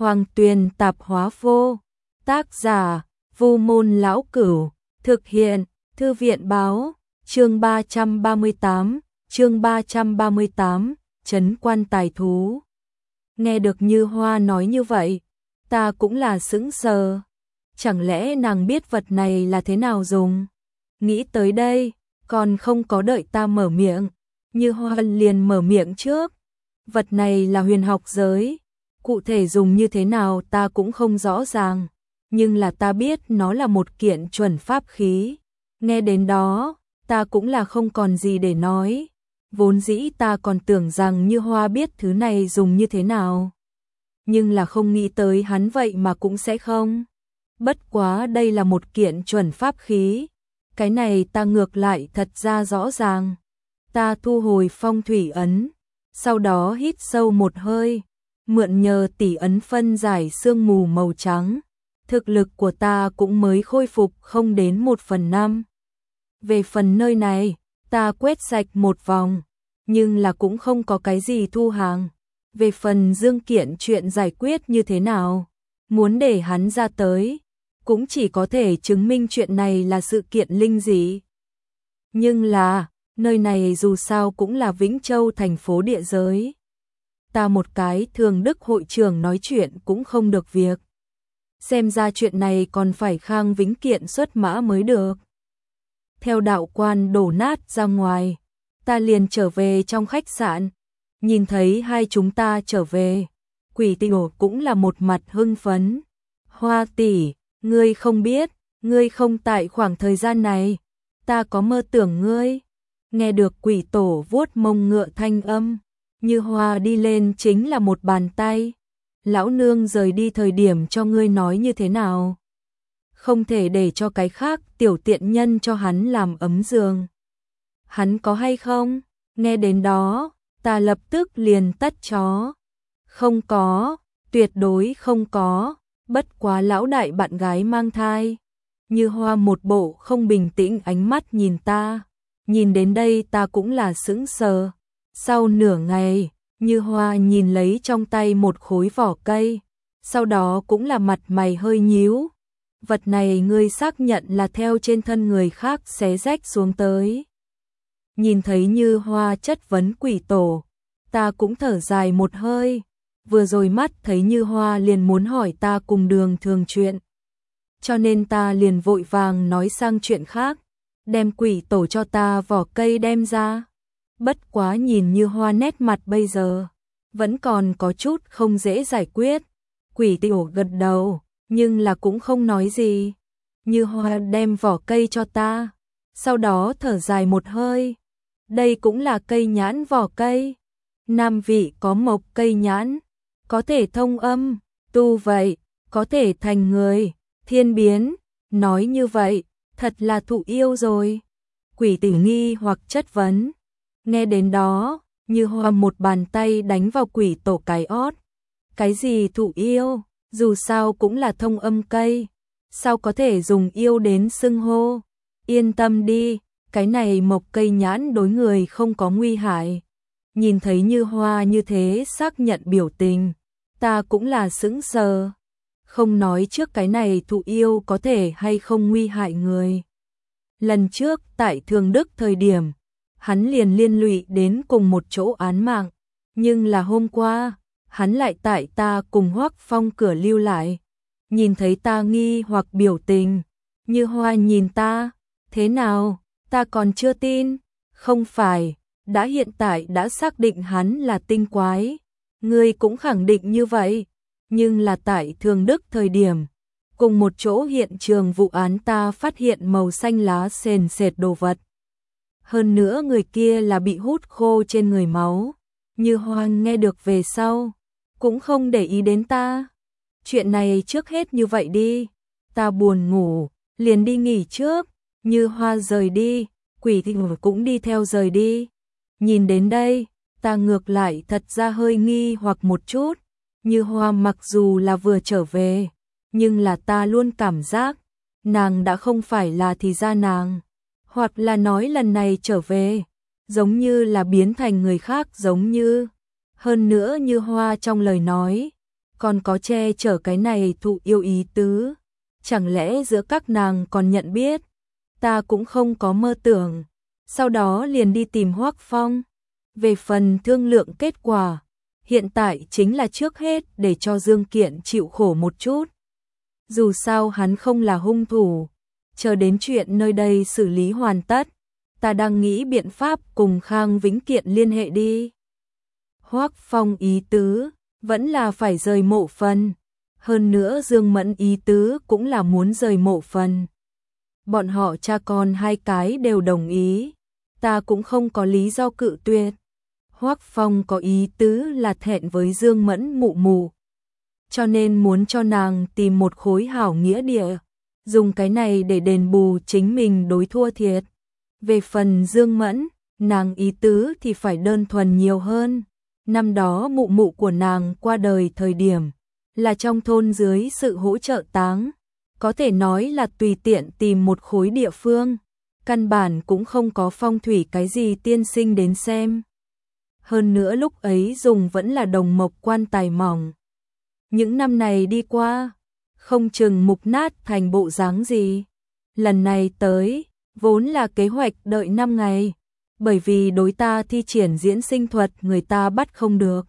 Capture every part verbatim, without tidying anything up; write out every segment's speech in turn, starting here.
Hoàng Tuyền Tạp Hóa Vô. Tác giả Vu Môn Lão Cửu. Thực hiện Thư viện Báo. Chương ba trăm ba mươi tám, chương ba trăm ba mươi tám, Trấn Quan Tài Thú. Nghe được Như Hoa nói như vậy, ta cũng là sững sờ. Chẳng lẽ nàng biết vật này là thế nào dùng? Nghĩ tới đây, còn không có đợi ta mở miệng, Như Hoa liền mở miệng trước. Vật này là huyền học giới, cụ thể dùng như thế nào ta cũng không rõ ràng, nhưng là ta biết nó là một kiện chuẩn pháp khí. Nghe đến đó, ta cũng là không còn gì để nói. Vốn dĩ ta còn tưởng rằng Như Hoa biết thứ này dùng như thế nào, nhưng là không nghĩ tới hắn vậy mà cũng sẽ không. Bất quá đây là một kiện chuẩn pháp khí, cái này ta ngược lại thật ra rõ ràng. Ta thu hồi phong thủy ấn, sau đó hít sâu một hơi, mượn nhờ tỷ ấn phân giải sương mù màu trắng, thực lực của ta cũng mới khôi phục không đến một phần năm. Về phần nơi này, ta quét sạch một vòng, nhưng là cũng không có cái gì thu hàng. Về phần Dương Kiện chuyện giải quyết như thế nào, muốn để hắn ra tới, cũng chỉ có thể chứng minh chuyện này là sự kiện linh dị. Nhưng là, nơi này dù sao cũng là Vĩnh Châu thành phố địa giới. Ta một cái thường đức hội trưởng nói chuyện cũng không được việc. Xem ra chuyện này còn phải Khang Vĩnh Kiện xuất mã mới được. Theo đạo quan đổ nát ra ngoài, ta liền trở về trong khách sạn. Nhìn thấy hai chúng ta trở về, Quỷ Tiểu cũng là một mặt hưng phấn. Hoa tỷ, ngươi không biết, ngươi không tại khoảng thời gian này, ta có mơ tưởng ngươi. Nghe được Quỷ Tổ vuốt mông ngựa thanh âm, Như Hoa đi lên chính là một bàn tay. Lão nương rời đi thời điểm cho ngươi nói như thế nào? Không thể để cho cái khác tiểu tiện nhân cho hắn làm ấm giường. Hắn có hay không? Nghe đến đó, ta lập tức liền tắt chó. Không có, tuyệt đối không có, bất quá lão đại bạn gái mang thai. Như Hoa một bộ không bình tĩnh ánh mắt nhìn ta. Nhìn đến đây ta cũng là sững sờ. Sau nửa ngày, Như Hoa nhìn lấy trong tay một khối vỏ cây, sau đó cũng là mặt mày hơi nhíu. Vật này ngươi xác nhận là theo trên thân người khác xé rách xuống tới. Nhìn thấy Như Hoa chất vấn Quỷ Tổ, ta cũng thở dài một hơi. Vừa rồi mắt thấy Như Hoa liền muốn hỏi ta cùng Đường Thường chuyện, cho nên ta liền vội vàng nói sang chuyện khác, đem Quỷ Tổ cho ta vỏ cây đem ra. Bất quá nhìn Như Hoa nét mặt bây giờ, vẫn còn có chút không dễ giải quyết. Quỷ Tiểu gật đầu, nhưng là cũng không nói gì. Như Hoa đem vỏ cây cho ta, sau đó thở dài một hơi. Đây cũng là cây nhãn vỏ cây. Nam vị có mộc cây nhãn, có thể thông âm, tu vậy, có thể thành người, thiên biến. Nói như vậy, thật là thụ yêu rồi. Quỷ Tiểu nghi hoặc chất vấn. Nghe đến đó, Như Hoa một bàn tay đánh vào Quỷ Tổ cái ót. Cái gì thụ yêu, dù sao cũng là thông âm cây, sao có thể dùng yêu đến xưng hô. Yên tâm đi, cái này mộc cây nhãn đối người không có nguy hại. Nhìn thấy Như Hoa như thế xác nhận biểu tình, ta cũng là sững sờ. Không nói trước cái này thụ yêu có thể hay không nguy hại người. Lần trước tại Thường Đức thời điểm, hắn liền liên lụy đến cùng một chỗ án mạng, nhưng là hôm qua, hắn lại tại ta cùng Hoắc Phong cửa lưu lại. Nhìn thấy ta nghi hoặc biểu tình, Như Hoa nhìn ta, thế nào, ta còn chưa tin. Không phải, đã hiện tại đã xác định hắn là tinh quái, ngươi cũng khẳng định như vậy, nhưng là tại Thường Đức thời điểm, cùng một chỗ hiện trường vụ án ta phát hiện màu xanh lá sền sệt đồ vật. Hơn nữa người kia là bị hút khô trên người máu. Như Hoa nghe được về sau, cũng không để ý đến ta. Chuyện này trước hết như vậy đi, ta buồn ngủ, liền đi nghỉ trước. Như Hoa rời đi, Quỷ Tiểu cũng đi theo rời đi. Nhìn đến đây, ta ngược lại thật ra hơi nghi hoặc một chút. Như Hoa mặc dù là vừa trở về, nhưng là ta luôn cảm giác nàng đã không phải là thì ra nàng, hoặc là nói lần này trở về, giống như là biến thành người khác giống như. Hơn nữa Như Hoa trong lời nói, còn có che chở cái này thụ yêu ý tứ. Chẳng lẽ giữa các nàng còn nhận biết? Ta cũng không có mơ tưởng. Sau đó liền đi tìm Hoắc Phong. Về phần thương lượng kết quả, hiện tại chính là trước hết để cho Dương Kiện chịu khổ một chút. Dù sao hắn không là hung thủ, chờ đến chuyện nơi đây xử lý hoàn tất, ta đang nghĩ biện pháp cùng Khang Vĩnh Kiện liên hệ đi. Hoắc Phong ý tứ vẫn là phải rời Mộ Phần, hơn nữa Dương Mẫn ý tứ cũng là muốn rời Mộ Phần. Bọn họ cha con hai cái đều đồng ý, ta cũng không có lý do cự tuyệt. Hoắc Phong có ý tứ là thẹn với Dương Mẫn mụ mụ, cho nên muốn cho nàng tìm một khối hảo nghĩa địa, dùng cái này để đền bù chính mình đối thua thiệt. Về phần Dương Mẫn, nàng ý tứ thì phải đơn thuần nhiều hơn. Năm đó mụ mụ của nàng qua đời thời điểm, là trong thôn dưới sự hỗ trợ táng, có thể nói là tùy tiện tìm một khối địa phương, căn bản cũng không có phong thủy cái gì tiên sinh đến xem. Hơn nữa lúc ấy dùng vẫn là đồng mộc quan tài mỏng. Những năm này đi qua, không chừng mục nát thành bộ dáng gì. Lần này tới, vốn là kế hoạch đợi năm ngày, bởi vì đối ta thi triển diễn sinh thuật người ta bắt không được.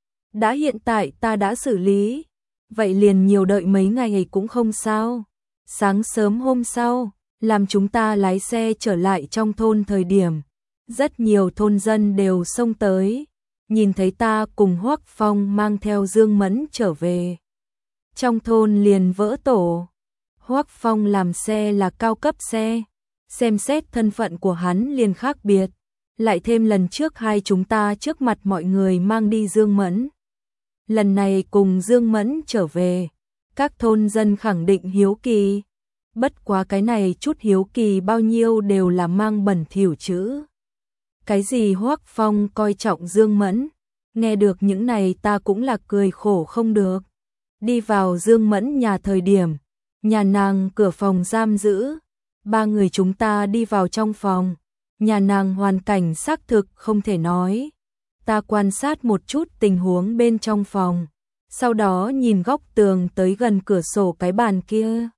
Đã hiện tại ta đã xử lý, vậy liền nhiều đợi mấy ngày cũng không sao. Sáng sớm hôm sau, làm chúng ta lái xe trở lại trong thôn thời điểm, rất nhiều thôn dân đều xông tới, nhìn thấy ta cùng Hoắc Phong mang theo Dương Mẫn trở về. Trong thôn liền vỡ tổ. Hoắc Phong làm xe là cao cấp xe, xem xét thân phận của hắn liền khác biệt, lại thêm lần trước hai chúng ta trước mặt mọi người mang đi Dương Mẫn. Lần này cùng Dương Mẫn trở về, các thôn dân khẳng định hiếu kỳ, bất quá cái này chút hiếu kỳ bao nhiêu đều là mang bẩn thỉu chữ. Cái gì Hoắc Phong coi trọng Dương Mẫn, nghe được những này ta cũng là cười khổ không được. Đi vào Dương Mẫn nhà thời điểm, nhà nàng cửa phòng giam giữ, ba người chúng ta đi vào trong phòng, nhà nàng hoàn cảnh xác thực không thể nói. Ta quan sát một chút tình huống bên trong phòng, sau đó nhìn góc tường tới gần cửa sổ cái bàn kia.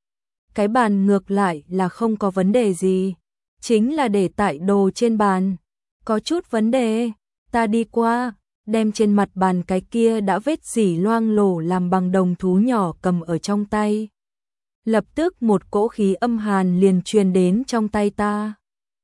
Cái bàn ngược lại là không có vấn đề gì, chính là để tại đồ trên bàn có chút vấn đề. Ta đi qua, đem trên mặt bàn cái kia đã vết dỉ loang lổ làm bằng đồng thú nhỏ cầm ở trong tay. Lập tức một cỗ khí âm hàn liền truyền đến trong tay ta.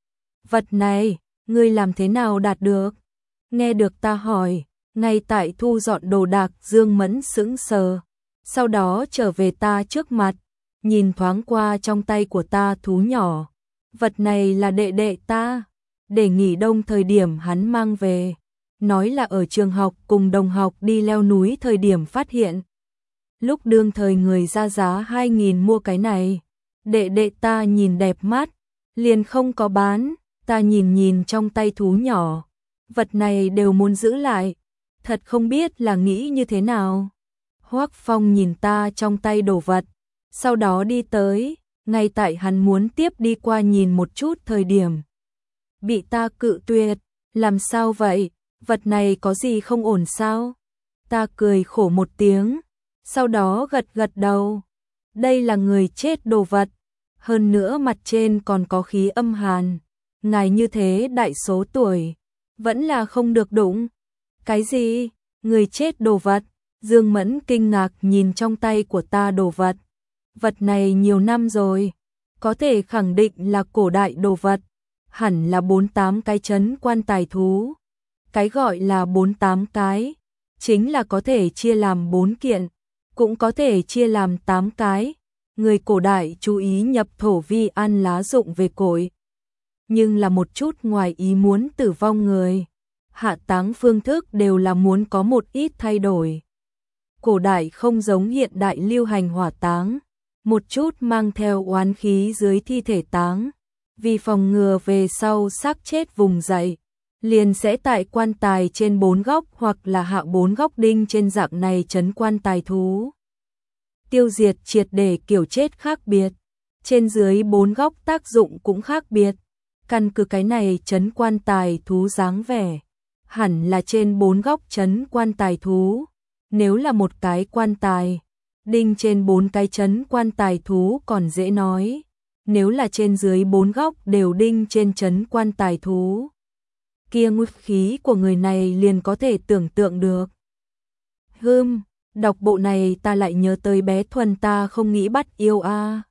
Vật này, ngươi làm thế nào đạt được? Nghe được ta hỏi, ngay tại thu dọn đồ đạc Dương Mẫn sững sờ, sau đó trở về ta trước mặt, nhìn thoáng qua trong tay của ta thú nhỏ. Vật này là đệ đệ ta, để nghỉ đông thời điểm hắn mang về, nói là ở trường học cùng đồng học đi leo núi thời điểm phát hiện. Lúc đương thời người ra giá hai nghìn mua cái này, đệ đệ ta nhìn đẹp mắt, liền không có bán. Ta nhìn nhìn trong tay thú nhỏ, vật này đều muốn giữ lại, thật không biết là nghĩ như thế nào. Hoắc Phong nhìn ta trong tay đồ vật, sau đó đi tới, ngay tại hắn muốn tiếp đi qua nhìn một chút thời điểm. Bị ta cự tuyệt, làm sao vậy, vật này có gì không ổn sao? Ta cười khổ một tiếng, sau đó gật gật đầu. Đây là người chết đồ vật, hơn nữa mặt trên còn có khí âm hàn. Ngài như thế đại số tuổi, vẫn là không được đụng. Cái gì? Người chết đồ vật? Dương Mẫn kinh ngạc nhìn trong tay của ta đồ vật. Vật này nhiều năm rồi, có thể khẳng định là cổ đại đồ vật, hẳn là bốn tám cái trấn quan tài thú. Cái gọi là bốn tám cái, chính là có thể chia làm bốn kiện, cũng có thể chia làm tám cái. Người cổ đại chú ý nhập thổ vi ăn lá dụng về cội, nhưng là một chút ngoài ý muốn tử vong người. Hạ táng phương thức đều là muốn có một ít thay đổi. Cổ đại không giống hiện đại lưu hành hỏa táng, một chút mang theo oán khí dưới thi thể táng, vì phòng ngừa về sau xác chết vùng dậy, liền sẽ tại quan tài trên bốn góc hoặc là hạ bốn góc đinh trên dạng này trấn quan tài thú. Tiêu diệt triệt để kiểu chết khác biệt, trên dưới bốn góc tác dụng cũng khác biệt. Căn cứ cái này trấn quan tài thú dáng vẻ, hẳn là trên bốn góc trấn quan tài thú, Nếu là một cái quan tài, đinh trên bốn cái chấn quan tài thú còn dễ nói, nếu là trên dưới bốn góc đều đinh trên chấn quan tài thú, kia nguy khí của người này liền có thể tưởng tượng được. Hừm, đọc bộ này ta lại nhớ tới bé Thuần ta không nghĩ bắt yêu a.